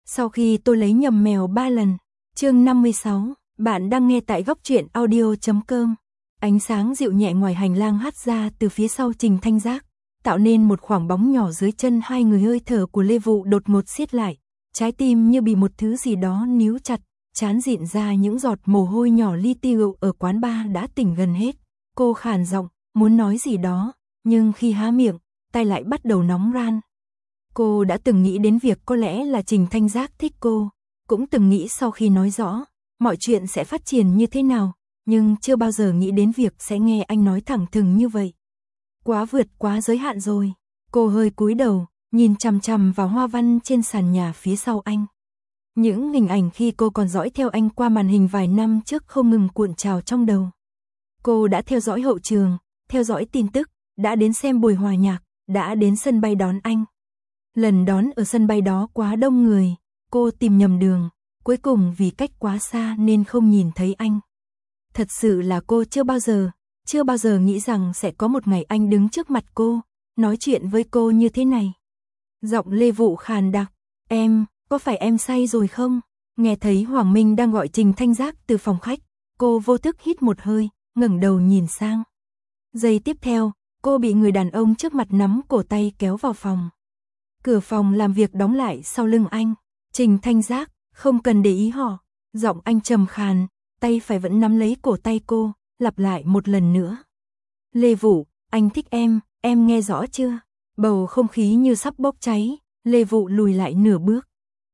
Sau khi tôi lấy nhầm mèo 3 lần. Chương 56, bạn đang nghe tại góc truyện audio.com. Ánh sáng dịu nhẹ ngoài hành lang hắt ra từ phía sau Trình Thanh Giác, tạo nên một khoảng bóng nhỏ dưới chân hai người. Hơi thở của Lê Vụ đột ngột siết lại, trái tim như bị một thứ gì đó níu chặt, trán rịn ra những giọt mồ hôi nhỏ. Ly rượu ở quán bar đã tỉnh gần hết. Cô khàn giọng, muốn nói gì đó, nhưng khi há miệng, tay lại bắt đầu nóng ran. Cô đã từng nghĩ đến việc có lẽ là Trình Thanh Giác thích cô, cũng từng nghĩ sau khi nói rõ, mọi chuyện sẽ phát triển như thế nào, nhưng chưa bao giờ nghĩ đến việc sẽ nghe anh nói thẳng thừng như vậy. Quá vượt quá giới hạn rồi. Cô hơi cúi đầu, nhìn chằm chằm vào hoa văn trên sàn nhà phía sau anh. Những hình ảnh khi cô còn dõi theo anh qua màn hình vài năm trước không ngừng cuộn trào trong đầu. Cô đã theo dõi hậu trường, theo dõi tin tức, đã đến xem buổi hòa nhạc, đã đến sân bay đón anh. Lần đón ở sân bay đó quá đông người, cô tìm nhầm đường, cuối cùng vì cách quá xa nên không nhìn thấy anh. Thật sự là cô chưa bao giờ nghĩ rằng sẽ có một ngày anh đứng trước mặt cô, nói chuyện với cô như thế này. Giọng Lê Vụ khàn đặc, có phải em say rồi không? Nghe thấy Hoàng Minh đang gọi Trình Thanh Giác từ phòng khách, cô vô thức hít một hơi, ngẩng đầu nhìn sang. Giây tiếp theo, cô bị người đàn ông trước mặt nắm cổ tay kéo vào phòng. Cửa phòng làm việc đóng lại sau lưng anh. Trình Thanh Giác, không cần để ý họ. Giọng anh trầm khàn, tay phải vẫn nắm lấy cổ tay cô, lặp lại một lần nữa. Lê Vụ, anh thích em nghe rõ chưa? Bầu không khí như sắp bốc cháy, Lê Vụ lùi lại nửa bước.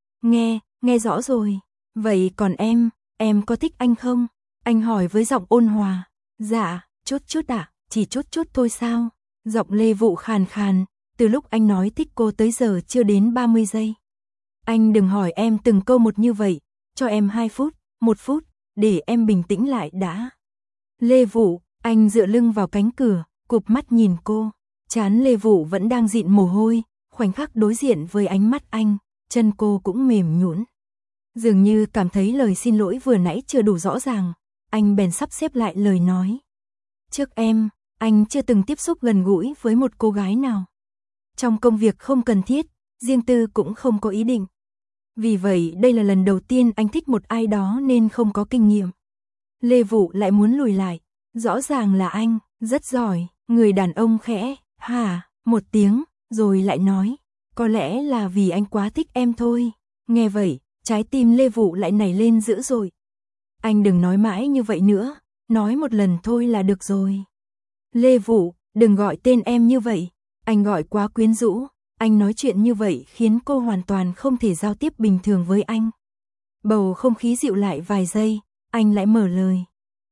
Nghe rõ rồi. Vậy còn em có thích anh không? Anh hỏi với giọng ôn hòa. Dạ, chút ạ, chỉ chút thôi sao? Giọng Lê Vụ khàn khàn, từ lúc anh nói thích cô tới giờ chưa đến 30 giây. Anh đừng hỏi em từng câu một như vậy, cho em 2 phút, 1 phút, để em bình tĩnh lại đã. Lê Vụ, anh dựa lưng vào cánh cửa, cụp mắt nhìn cô. Trán Lê Vụ vẫn đang dịn mồ hôi, khoảnh khắc đối diện với ánh mắt anh, chân cô cũng mềm nhũn. Dường như cảm thấy lời xin lỗi vừa nãy chưa đủ rõ ràng, anh bèn sắp xếp lại lời nói. Trước anh chưa từng tiếp xúc gần gũi với một cô gái nào. Trong công việc không cần thiết, riêng tư cũng không có ý định. Vì vậy đây là lần đầu tiên anh thích một ai đó nên không có kinh nghiệm. Lê Vụ lại muốn lùi lại, rõ ràng là anh, rất giỏi. Người đàn ông khẽ, một tiếng, rồi lại nói, có lẽ là vì anh quá thích em thôi. Nghe vậy, trái tim Lê Vụ lại nảy lên dữ dội. Anh đừng nói mãi như vậy nữa, nói một lần thôi là được rồi. Lê Vụ, đừng gọi tên em như vậy, anh gọi quá quyến rũ, anh nói chuyện như vậy khiến cô hoàn toàn không thể giao tiếp bình thường với anh. Bầu không khí dịu lại vài giây, anh lại mở lời.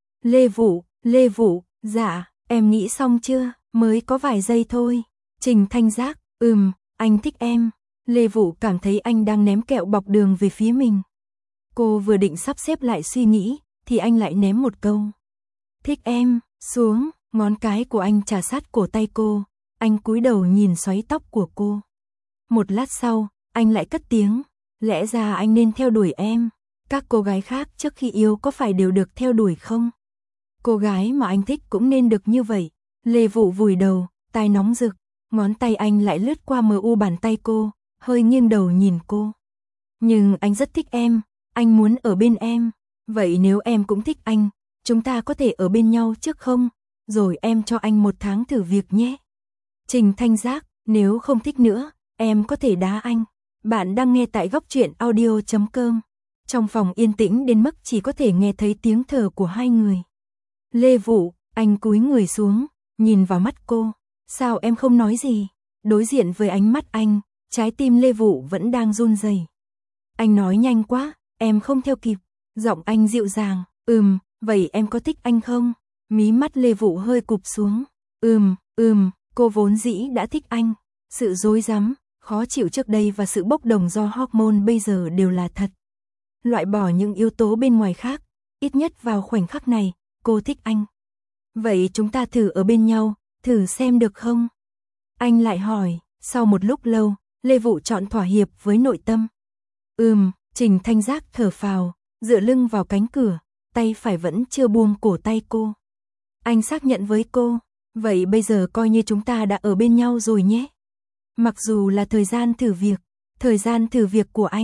Lê Vụ, dạ, em nghĩ xong chưa, mới có vài giây thôi. Trình Thanh Giác, anh thích em. Lê Vụ cảm thấy anh đang ném kẹo bọc đường về phía mình. Cô vừa định sắp xếp lại suy nghĩ, thì anh lại ném một câu. Thích em, xuống, ngón cái của anh chà sát cổ tay cô, anh cúi đầu nhìn xoáy tóc của cô. Một lát sau, anh lại cất tiếng, lẽ ra anh nên theo đuổi em. Các cô gái khác trước khi yêu có phải đều được theo đuổi không? Cô gái mà anh thích cũng nên được như vậy. Lê Vụ vùi đầu, tai nóng rực, ngón tay anh lại lướt qua mờ u bàn tay cô, hơi nghiêng đầu nhìn cô. Nhưng anh rất thích em, anh muốn ở bên em. Vậy nếu em cũng thích anh, chúng ta có thể ở bên nhau trước không? Rồi em cho anh 1 tháng thử việc nhé. Trình Thanh Giác, nếu không thích nữa, em có thể đá anh. Bạn đang nghe tại góc truyện audio.com. Trong phòng yên tĩnh đến mức chỉ có thể nghe thấy tiếng thở của hai người. Lê Vụ, anh cúi người xuống, nhìn vào mắt cô. Sao em không nói gì? Đối diện với ánh mắt anh, trái tim Lê Vụ vẫn đang run rẩy. Anh nói nhanh quá, em không theo kịp. Giọng anh dịu dàng, vậy em có thích anh không? Mí mắt Lê Vụ hơi cụp xuống. Cô vốn dĩ đã thích anh. Sự rối rắm, khó chịu trước đây và sự bốc đồng do hormone bây giờ đều là thật. Loại bỏ những yếu tố bên ngoài khác, ít nhất vào khoảnh khắc này, cô thích anh. Vậy chúng ta thử ở bên nhau, thử xem được không? Anh lại hỏi, sau một lúc lâu, Lê Vụ chọn thỏa hiệp với nội tâm. Trình Thanh Giác thở phào, dựa lưng vào cánh cửa, tay phải vẫn chưa buông cổ tay cô. Anh xác nhận với cô, vậy bây giờ coi như chúng ta đã ở bên nhau rồi nhé. Mặc dù là thời gian thử việc của anh,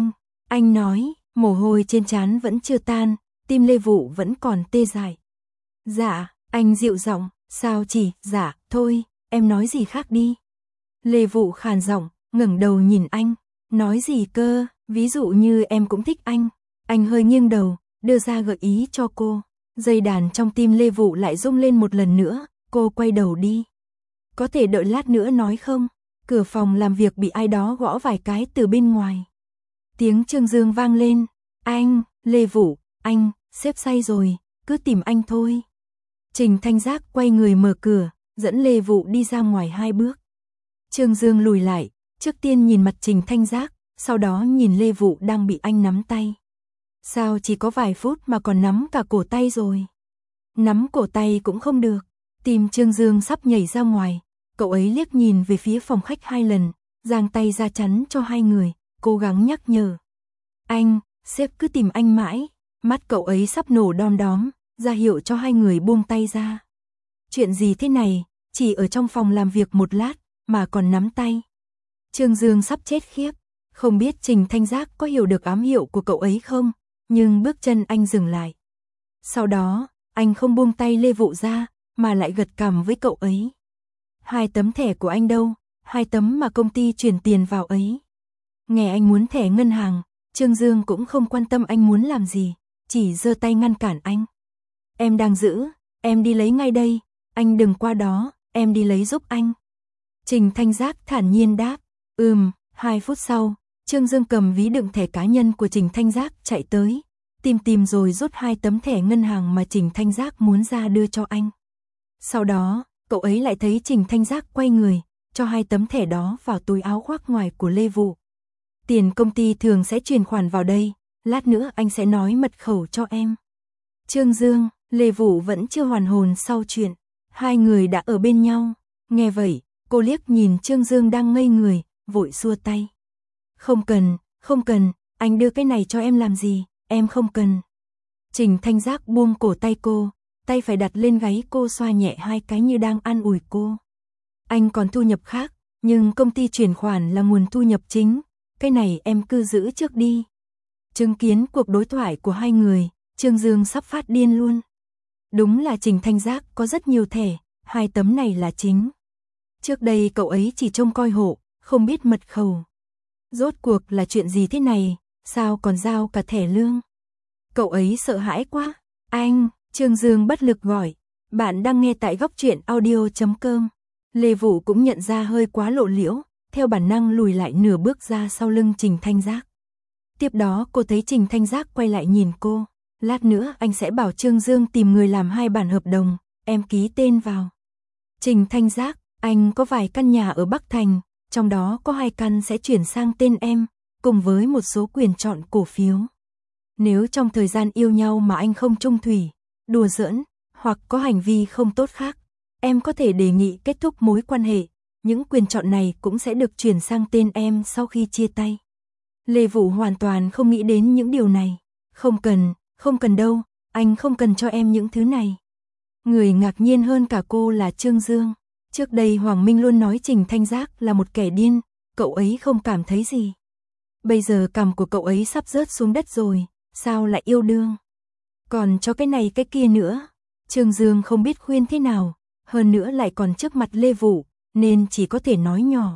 Anh nói, mồ hôi trên trán vẫn chưa tan, tim Lê Vụ vẫn còn tê dại. Dạ, anh dịu giọng, sao chỉ, dạ, thôi, em nói gì khác đi. Lê Vụ khàn giọng, ngẩng đầu nhìn anh, nói gì cơ, ví dụ như em cũng thích anh. Anh hơi nghiêng đầu, đưa ra gợi ý cho cô. Dây đàn trong tim Lê Vụ lại rung lên một lần nữa, cô quay đầu đi. Có thể đợi lát nữa nói không? Cửa phòng làm việc bị ai đó gõ vài cái từ bên ngoài. Tiếng Trương Dương vang lên. Anh, Lê Vụ, anh, sếp say rồi, cứ tìm anh thôi. Trình Thanh Giác quay người mở cửa, dẫn Lê Vụ đi ra ngoài 2 bước. Trương Dương lùi lại, trước tiên nhìn mặt Trình Thanh Giác, sau đó nhìn Lê Vụ đang bị anh nắm tay. Sao chỉ có vài phút mà còn nắm cả cổ tay rồi? Nắm cổ tay cũng không được. Tim Trương Dương sắp nhảy ra ngoài, cậu ấy liếc nhìn về phía phòng khách 2 lần, giang tay ra chắn cho 2 người, cố gắng nhắc nhở. Anh, sếp cứ tìm anh mãi. Mắt cậu ấy sắp nổ đom đóm, ra hiệu cho 2 người buông tay ra. Chuyện gì thế này, chỉ ở trong phòng làm việc một lát, mà còn nắm tay. Trương Dương sắp chết khiếp, không biết Trình Thanh Giác có hiểu được ám hiệu của cậu ấy không, nhưng bước chân anh dừng lại. Sau đó, anh không buông tay Lê Vụ ra, mà lại gật cằm với cậu ấy. 2 tấm thẻ của anh đâu? 2 tấm mà công ty chuyển tiền vào ấy. Nghe anh muốn thẻ ngân hàng, Trương Dương cũng không quan tâm anh muốn làm gì, chỉ giơ tay ngăn cản anh. Em đang giữ, em đi lấy ngay đây, anh đừng qua đó, em đi lấy giúp anh. Trình Thanh Giác thản nhiên đáp, 2 phút sau, Trương Dương cầm ví đựng thẻ cá nhân của Trình Thanh Giác chạy tới, tìm rồi rút 2 tấm thẻ ngân hàng mà Trình Thanh Giác muốn ra đưa cho anh. Sau đó, cậu ấy lại thấy Trình Thanh Giác quay người, cho 2 tấm thẻ đó vào túi áo khoác ngoài của Lê Vụ. Tiền công ty thường sẽ chuyển khoản vào đây, lát nữa anh sẽ nói mật khẩu cho em. Trương Dương, Lê Vụ vẫn chưa hoàn hồn sau chuyện, 2 người đã ở bên nhau. Nghe vậy, cô liếc nhìn Trương Dương đang ngây người, vội xua tay. Không cần, anh đưa cái này cho em làm gì, em không cần. Trình Thanh Giác buông cổ tay cô, tay phải đặt lên gáy cô xoa nhẹ 2 cái như đang an ủi cô. Anh còn thu nhập khác, nhưng công ty chuyển khoản là nguồn thu nhập chính, cái này em cứ giữ trước đi. Chứng kiến cuộc đối thoại của 2 người, Trương Dương sắp phát điên luôn. Đúng là Trình Thanh Giác có rất nhiều thẻ, 2 tấm này là chính. Trước đây cậu ấy chỉ trông coi hộ, không biết mật khẩu. Rốt cuộc là chuyện gì thế này, sao còn giao cả thẻ lương? Cậu ấy sợ hãi quá. Anh, Trương Dương bất lực gọi. Bạn đang nghe tại góc truyện audio.com. Lê Vụ cũng nhận ra hơi quá lộ liễu, theo bản năng lùi lại nửa bước ra sau lưng Trình Thanh Giác. Tiếp đó cô thấy Trình Thanh Giác quay lại nhìn cô. Lát nữa anh sẽ bảo Trương Dương tìm người làm 2 bản hợp đồng, em ký tên vào. Trình Thanh Giác, anh có vài căn nhà ở Bắc Thành, trong đó có 2 căn sẽ chuyển sang tên em, cùng với một số quyền chọn cổ phiếu. Nếu trong thời gian yêu nhau mà anh không chung thủy, đùa giỡn, hoặc có hành vi không tốt khác, em có thể đề nghị kết thúc mối quan hệ, những quyền chọn này cũng sẽ được chuyển sang tên em sau khi chia tay. Lê Vụ hoàn toàn không nghĩ đến những điều này. Không cần đâu, anh không cần cho em những thứ này. Người ngạc nhiên hơn cả cô là Trương Dương. Trước đây Hoàng Minh luôn nói Trình Thanh Giác là một kẻ điên, cậu ấy không cảm thấy gì. Bây giờ cằm của cậu ấy sắp rớt xuống đất rồi, sao lại yêu đương? Còn cho cái này cái kia nữa. Trương Dương không biết khuyên thế nào, hơn nữa lại còn trước mặt Lê Vụ, nên chỉ có thể nói nhỏ.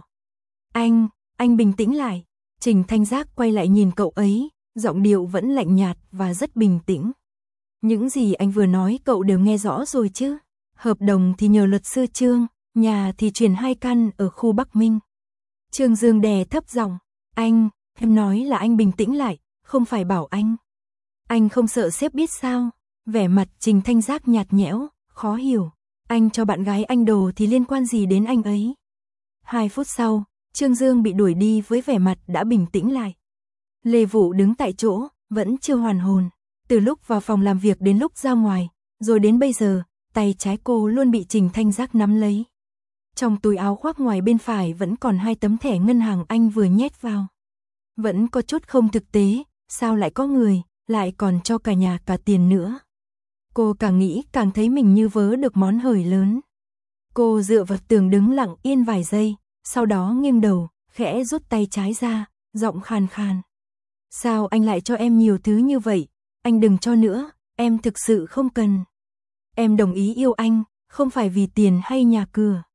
Anh bình tĩnh lại. Trình Thanh Giác quay lại nhìn cậu ấy, giọng điệu vẫn lạnh nhạt và rất bình tĩnh. Những gì anh vừa nói cậu đều nghe rõ rồi chứ. Hợp đồng thì nhờ luật sư Trương, nhà thì chuyển 2 căn ở khu Bắc Minh. Trương Dương đè thấp giọng, em nói là anh bình tĩnh lại, không phải bảo anh. Anh không sợ sếp biết sao? Vẻ mặt Trình Thanh Giác nhạt nhẽo, khó hiểu. Anh cho bạn gái anh đồ thì liên quan gì đến anh ấy? 2 phút sau, Trương Dương bị đuổi đi với vẻ mặt đã bình tĩnh lại. Lê Vụ đứng tại chỗ, vẫn chưa hoàn hồn. Từ lúc vào phòng làm việc đến lúc ra ngoài, rồi đến bây giờ, tay trái cô luôn bị Trình Thanh Giác nắm lấy. Trong túi áo khoác ngoài bên phải vẫn còn 2 tấm thẻ ngân hàng anh vừa nhét vào. Vẫn có chút không thực tế, sao lại có người, lại còn cho cả nhà cả tiền nữa. Cô càng nghĩ càng thấy mình như vớ được món hời lớn. Cô dựa vào tường đứng lặng yên vài giây, sau đó nghiêng đầu, khẽ rút tay trái ra, giọng khàn khàn. Sao anh lại cho em nhiều thứ như vậy? Anh đừng cho nữa, em thực sự không cần. Em đồng ý yêu anh, không phải vì tiền hay nhà cửa.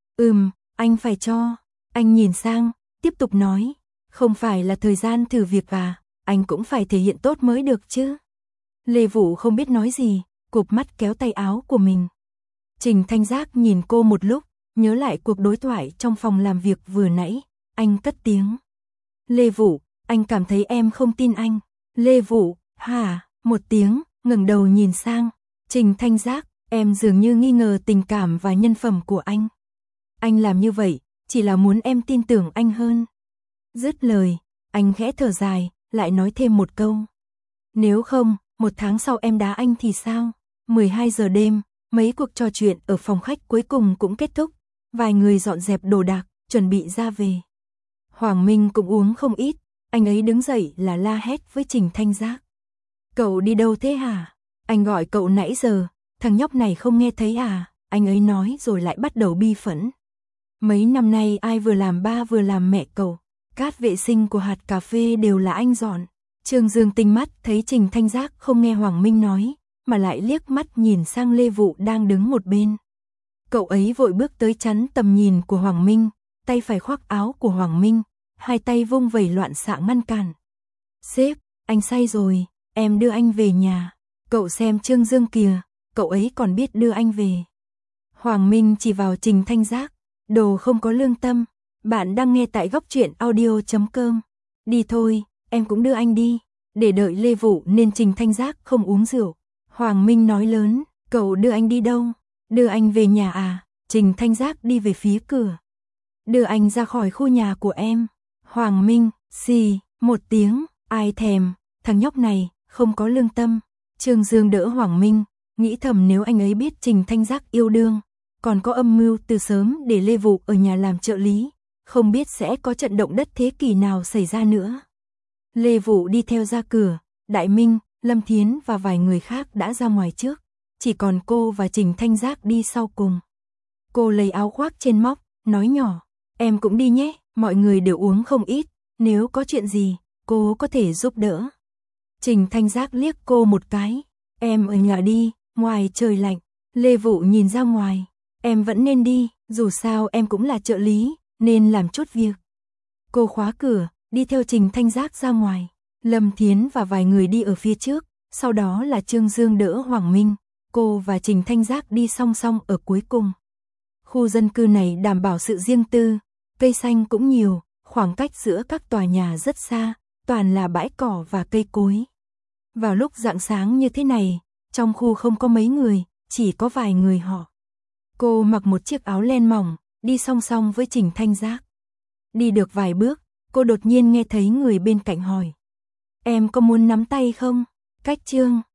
Anh phải cho. Anh nhìn sang, tiếp tục nói, không phải là thời gian thử việc à, anh cũng phải thể hiện tốt mới được chứ. Lê Vũ không biết nói gì, cụp mắt kéo tay áo của mình. Trình Thanh Giác nhìn cô một lúc, nhớ lại cuộc đối thoại trong phòng làm việc vừa nãy, anh cất tiếng. Lê Vũ, anh cảm thấy em không tin anh. Lê Vũ, hả? Một tiếng, ngẩng đầu nhìn sang. Trình Thanh Giác, em dường như nghi ngờ tình cảm và nhân phẩm của anh. Anh làm như vậy, chỉ là muốn em tin tưởng anh hơn. Dứt lời, anh khẽ thở dài, lại nói thêm một câu. Nếu không, 1 tháng sau em đá anh thì sao? 12 giờ đêm, mấy cuộc trò chuyện ở phòng khách cuối cùng cũng kết thúc. Vài người dọn dẹp đồ đạc, chuẩn bị ra về. Hoàng Minh cũng uống không ít, anh ấy đứng dậy là la hét với Trình Thanh Giác. Cậu đi đâu thế hả? Anh gọi cậu nãy giờ, thằng nhóc này không nghe thấy à? Anh ấy nói rồi lại bắt đầu bi phẫn. Mấy năm nay ai vừa làm ba vừa làm mẹ cậu, cát vệ sinh của hạt cà phê đều là anh dọn. Trương Dương tinh mắt thấy Trình Thanh Giác không nghe Hoàng Minh nói, mà lại liếc mắt nhìn sang Lê Vũ đang đứng một bên. Cậu ấy vội bước tới chắn tầm nhìn của Hoàng Minh, tay phải khoác áo của Hoàng Minh, hai tay vung vẩy loạn xạ ngăn cản. Sếp, anh say rồi, em đưa anh về nhà. Cậu xem Trương Dương kìa, cậu ấy còn biết đưa anh về. Hoàng Minh chỉ vào Trình Thanh Giác, đồ không có lương tâm. Bạn đang nghe tại góc truyện audio.com. Đi thôi, em cũng đưa anh đi. Để đợi Lê Vũ nên Trình Thanh Giác không uống rượu. Hoàng Minh nói lớn, cậu đưa anh đi đâu? Đưa anh về nhà à? Trình Thanh Giác đi về phía cửa. Đưa anh ra khỏi khu nhà của em. Hoàng Minh, xì, một tiếng, ai thèm, thằng nhóc này, không có lương tâm. Trương Dương đỡ Hoàng Minh, nghĩ thầm nếu anh ấy biết Trình Thanh Giác yêu đương, còn có âm mưu từ sớm để Lê Vũ ở nhà làm trợ lý, không biết sẽ có trận động đất thế kỷ nào xảy ra nữa. Lê Vũ đi theo ra cửa, Đại Minh, Lâm Thiến và vài người khác đã ra ngoài trước, chỉ còn cô và Trình Thanh Giác đi sau cùng. Cô lấy áo khoác trên móc, nói nhỏ, em cũng đi nhé, mọi người đều uống không ít, nếu có chuyện gì, cô có thể giúp đỡ. Trình Thanh Giác liếc cô một cái, em ở nhà đi, ngoài trời lạnh. Lê Vũ nhìn ra ngoài, em vẫn nên đi, dù sao em cũng là trợ lý, nên làm chút việc. Cô khóa cửa, đi theo Trình Thanh Giác ra ngoài. Lâm Thiến và vài người đi ở phía trước, sau đó là Trương Dương đỡ Hoàng Minh, cô và Trình Thanh Giác đi song song ở cuối cùng. Khu dân cư này đảm bảo sự riêng tư, cây xanh cũng nhiều, khoảng cách giữa các tòa nhà rất xa, toàn là bãi cỏ và cây cối. Vào lúc rạng sáng như thế này, trong khu không có mấy người, chỉ có vài người họ. Cô mặc một chiếc áo len mỏng, đi song song với Trình Thanh Giác. Đi được vài bước, cô đột nhiên nghe thấy người bên cạnh hỏi. Em có muốn nắm tay không? Cách Trương